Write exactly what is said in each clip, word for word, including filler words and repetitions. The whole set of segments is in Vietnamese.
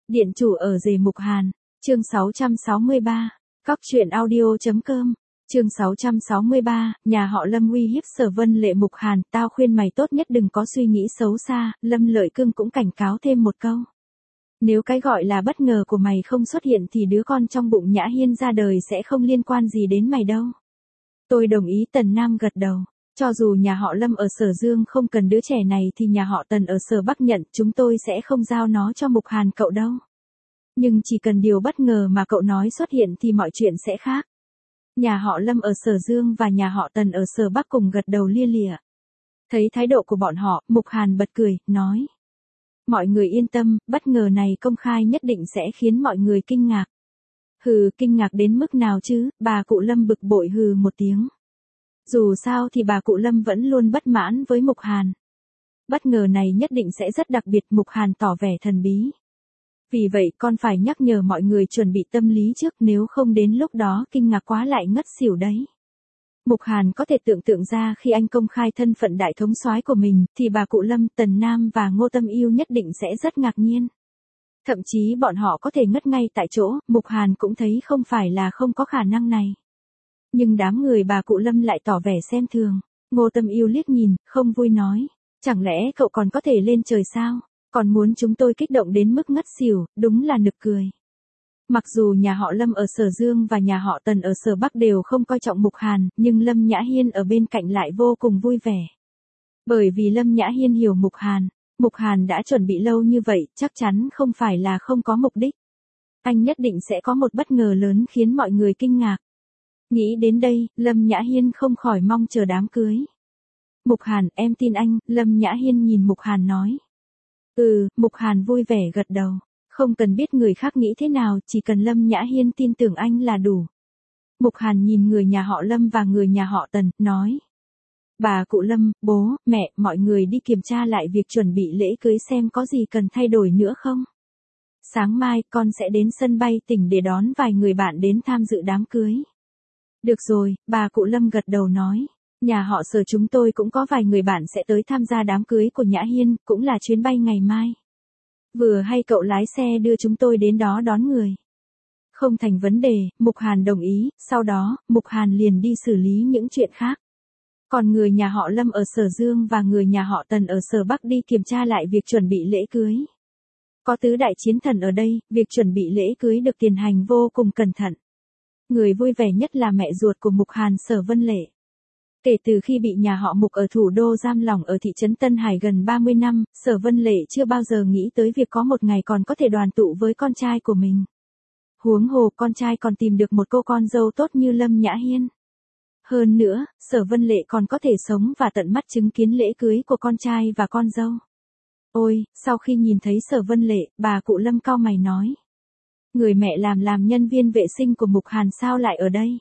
Điện chủ ở rể Mục Hàn, chương sáu trăm sáu mươi ba, Cóc truyện audio.com, chương sáu trăm sáu mươi ba, nhà họ Lâm uy hiếp Sở Vân Lệ Mục Hàn, tao khuyên mày tốt nhất đừng có suy nghĩ xấu xa, Lâm Lợi Cương cũng cảnh cáo thêm một câu. Nếu cái gọi là bất ngờ của mày không xuất hiện thì đứa con trong bụng Nhã Hiên ra đời sẽ không liên quan gì đến mày đâu. Tôi đồng ý. Tần Nam gật đầu. Cho dù nhà họ Lâm ở Sở Dương không cần đứa trẻ này thì nhà họ Tần ở Sở Bắc nhận, chúng tôi sẽ không giao nó cho Mục Hàn cậu đâu. Nhưng chỉ cần điều bất ngờ mà cậu nói xuất hiện thì mọi chuyện sẽ khác. Nhà họ Lâm ở Sở Dương và nhà họ Tần ở Sở Bắc cùng gật đầu lia lịa. Thấy thái độ của bọn họ, Mục Hàn bật cười, nói. Mọi người yên tâm, bất ngờ này công khai nhất định sẽ khiến mọi người kinh ngạc. Hừ, kinh ngạc đến mức nào chứ, bà cụ Lâm bực bội hừ một tiếng. Dù sao thì bà cụ Lâm vẫn luôn bất mãn với Mục Hàn. Bất ngờ này nhất định sẽ rất đặc biệt, Mục Hàn tỏ vẻ thần bí. Vì vậy con phải nhắc nhở mọi người chuẩn bị tâm lý trước, nếu không đến lúc đó kinh ngạc quá lại ngất xỉu đấy. Mục Hàn có thể tưởng tượng ra khi anh công khai thân phận đại thống soái của mình, thì bà cụ Lâm, Tần Nam và Ngô Tâm Yêu nhất định sẽ rất ngạc nhiên. Thậm chí bọn họ có thể ngất ngay tại chỗ, Mục Hàn cũng thấy không phải là không có khả năng này. Nhưng đám người bà cụ Lâm lại tỏ vẻ xem thường. Ngô Tâm Yêu liếc nhìn, không vui nói. Chẳng lẽ cậu còn có thể lên trời sao? Còn muốn chúng tôi kích động đến mức ngất xỉu, đúng là nực cười. Mặc dù nhà họ Lâm ở Sở Dương và nhà họ Tần ở Sở Bắc đều không coi trọng Mục Hàn, nhưng Lâm Nhã Hiên ở bên cạnh lại vô cùng vui vẻ. Bởi vì Lâm Nhã Hiên hiểu Mục Hàn, Mục Hàn đã chuẩn bị lâu như vậy, chắc chắn không phải là không có mục đích. Anh nhất định sẽ có một bất ngờ lớn khiến mọi người kinh ngạc. Nghĩ đến đây, Lâm Nhã Hiên không khỏi mong chờ đám cưới. Mục Hàn, em tin anh, Lâm Nhã Hiên nhìn Mục Hàn nói. Ừ, Mục Hàn vui vẻ gật đầu. Không cần biết người khác nghĩ thế nào, chỉ cần Lâm Nhã Hiên tin tưởng anh là đủ. Mục Hàn nhìn người nhà họ Lâm và người nhà họ Tần, nói. Bà cụ Lâm, bố, mẹ, mọi người đi kiểm tra lại việc chuẩn bị lễ cưới xem có gì cần thay đổi nữa không. Sáng mai, con sẽ đến sân bay tỉnh để đón vài người bạn đến tham dự đám cưới. Được rồi, bà cụ Lâm gật đầu nói. Nhà họ Sở chúng tôi cũng có vài người bạn sẽ tới tham gia đám cưới của Nhã Hiên, cũng là chuyến bay ngày mai. Vừa hay cậu lái xe đưa chúng tôi đến đó đón người. Không thành vấn đề, Mục Hàn đồng ý, sau đó, Mục Hàn liền đi xử lý những chuyện khác. Còn người nhà họ Lâm ở Sở Dương và người nhà họ Tần ở Sở Bắc đi kiểm tra lại việc chuẩn bị lễ cưới. Có tứ đại chiến thần ở đây, việc chuẩn bị lễ cưới được tiến hành vô cùng cẩn thận. Người vui vẻ nhất là mẹ ruột của Mục Hàn, Sở Vân Lệ. Kể từ khi bị nhà họ Mục ở thủ đô giam lỏng ở thị trấn Tân Hải gần ba mươi năm, Sở Vân Lệ chưa bao giờ nghĩ tới việc có một ngày còn có thể đoàn tụ với con trai của mình. Huống hồ con trai còn tìm được một cô con dâu tốt như Lâm Nhã Hiên. Hơn nữa, Sở Vân Lệ còn có thể sống và tận mắt chứng kiến lễ cưới của con trai và con dâu. Ôi, sau khi nhìn thấy Sở Vân Lệ, bà cụ Lâm cau mày nói. Người mẹ làm làm nhân viên vệ sinh của Mục Hàn sao lại ở đây?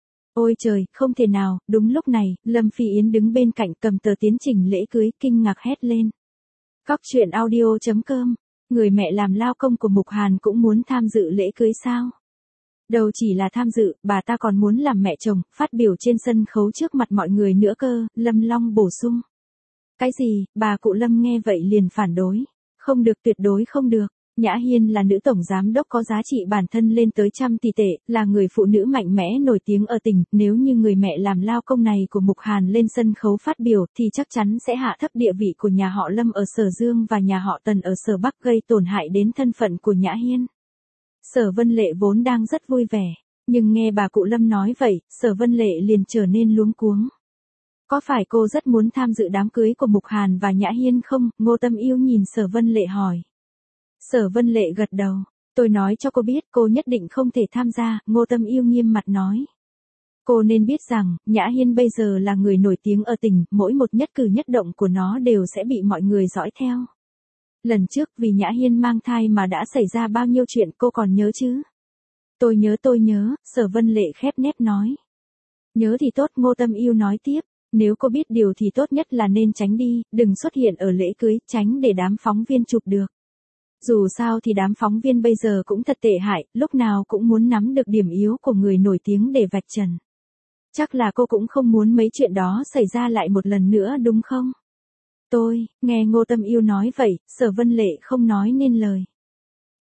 Ôi trời, không thể nào. Đúng lúc này, Lâm Phi Yến đứng bên cạnh cầm tờ tiến trình lễ cưới, kinh ngạc hét lên. Cóc truyện audio.com, người mẹ làm lao công của Mục Hàn cũng muốn tham dự lễ cưới sao? Đâu chỉ là tham dự, bà ta còn muốn làm mẹ chồng, phát biểu trên sân khấu trước mặt mọi người nữa cơ, Lâm Long bổ sung. Cái gì? Bà cụ Lâm nghe vậy liền phản đối. Không được, tuyệt đối không được. Nhã Hiên là nữ tổng giám đốc có giá trị bản thân lên tới trăm tỷ tệ, là người phụ nữ mạnh mẽ nổi tiếng ở tỉnh, nếu như người mẹ làm lao công này của Mục Hàn lên sân khấu phát biểu thì chắc chắn sẽ hạ thấp địa vị của nhà họ Lâm ở Sở Dương và nhà họ Tần ở Sở Bắc, gây tổn hại đến thân phận của Nhã Hiên. Sở Vân Lệ vốn đang rất vui vẻ, nhưng nghe bà cụ Lâm nói vậy, Sở Vân Lệ liền trở nên luống cuống. Có phải cô rất muốn tham dự đám cưới của Mục Hàn và Nhã Hiên không? Ngô Tâm Yêu nhìn Sở Vân Lệ hỏi. Sở Vân Lệ gật đầu. Tôi nói cho cô biết cô nhất định không thể tham gia, Ngô Tâm Yêu nghiêm mặt nói. Cô nên biết rằng, Nhã Hiên bây giờ là người nổi tiếng ở tỉnh, mỗi một nhất cử nhất động của nó đều sẽ bị mọi người dõi theo. Lần trước vì Nhã Hiên mang thai mà đã xảy ra bao nhiêu chuyện cô còn nhớ chứ? Tôi nhớ tôi nhớ, Sở Vân Lệ khép nép nói. Nhớ thì tốt, Ngô Tâm Yêu nói tiếp. Nếu cô biết điều thì tốt nhất là nên tránh đi, đừng xuất hiện ở lễ cưới, tránh để đám phóng viên chụp được. Dù sao thì đám phóng viên bây giờ cũng thật tệ hại, lúc nào cũng muốn nắm được điểm yếu của người nổi tiếng để vạch trần. Chắc là cô cũng không muốn mấy chuyện đó xảy ra lại một lần nữa đúng không? Tôi, nghe Ngô Tâm Yêu nói vậy, Sở Vân Lệ không nói nên lời.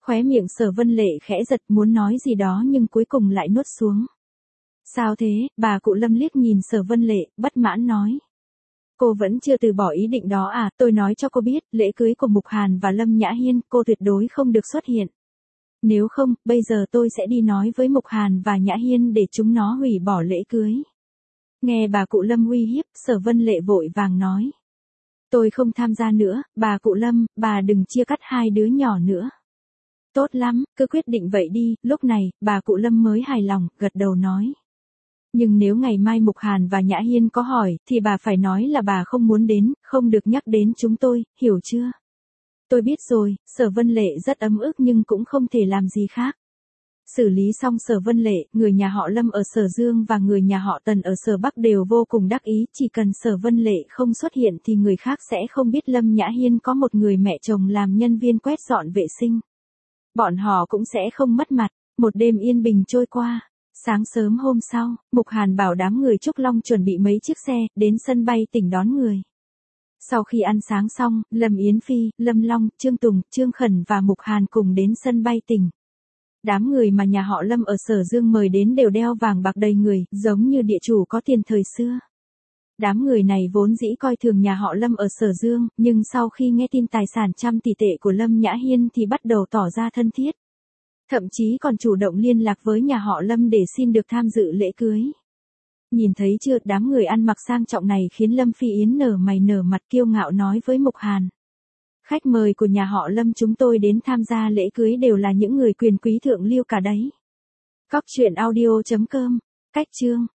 Khóe miệng Sở Vân Lệ khẽ giật muốn nói gì đó nhưng cuối cùng lại nuốt xuống. Sao thế, bà cụ Lâm liếc nhìn Sở Vân Lệ, bất mãn nói. Cô vẫn chưa từ bỏ ý định đó à, tôi nói cho cô biết, lễ cưới của Mục Hàn và Lâm Nhã Hiên, cô tuyệt đối không được xuất hiện. Nếu không, bây giờ tôi sẽ đi nói với Mục Hàn và Nhã Hiên để chúng nó hủy bỏ lễ cưới. Nghe bà cụ Lâm uy hiếp, Sở Vân Lệ vội vàng nói. Tôi không tham gia nữa, bà cụ Lâm, bà đừng chia cắt hai đứa nhỏ nữa. Tốt lắm, cứ quyết định vậy đi, lúc này, bà cụ Lâm mới hài lòng, gật đầu nói. Nhưng nếu ngày mai Mục Hàn và Nhã Hiên có hỏi, thì bà phải nói là bà không muốn đến, không được nhắc đến chúng tôi, hiểu chưa? Tôi biết rồi, Sở Vân Lệ rất ấm ức nhưng cũng không thể làm gì khác. Xử lý xong Sở Vân Lệ, người nhà họ Lâm ở Sở Dương và người nhà họ Tần ở Sở Bắc đều vô cùng đắc ý, chỉ cần Sở Vân Lệ không xuất hiện thì người khác sẽ không biết Lâm Nhã Hiên có một người mẹ chồng làm nhân viên quét dọn vệ sinh. Bọn họ cũng sẽ không mất mặt, một đêm yên bình trôi qua. Sáng sớm hôm sau, Mục Hàn bảo đám người Trúc Long chuẩn bị mấy chiếc xe, đến sân bay tỉnh đón người. Sau khi ăn sáng xong, Lâm Yến Phi, Lâm Long, Trương Tùng, Trương Khẩn và Mục Hàn cùng đến sân bay tỉnh. Đám người mà nhà họ Lâm ở Sở Dương mời đến đều đeo vàng bạc đầy người, giống như địa chủ có tiền thời xưa. Đám người này vốn dĩ coi thường nhà họ Lâm ở Sở Dương, nhưng sau khi nghe tin tài sản trăm tỷ tệ của Lâm Nhã Hiên thì bắt đầu tỏ ra thân thiết. Thậm chí còn chủ động liên lạc với nhà họ Lâm để xin được tham dự lễ cưới. Nhìn thấy chưa, đám người ăn mặc sang trọng này khiến Lâm Phi Yến nở mày nở mặt kiêu ngạo nói với Mục Hàn. Khách mời của nhà họ Lâm chúng tôi đến tham gia lễ cưới đều là những người quyền quý thượng lưu cả đấy. Cóc truyện audio chấm com, cách chương.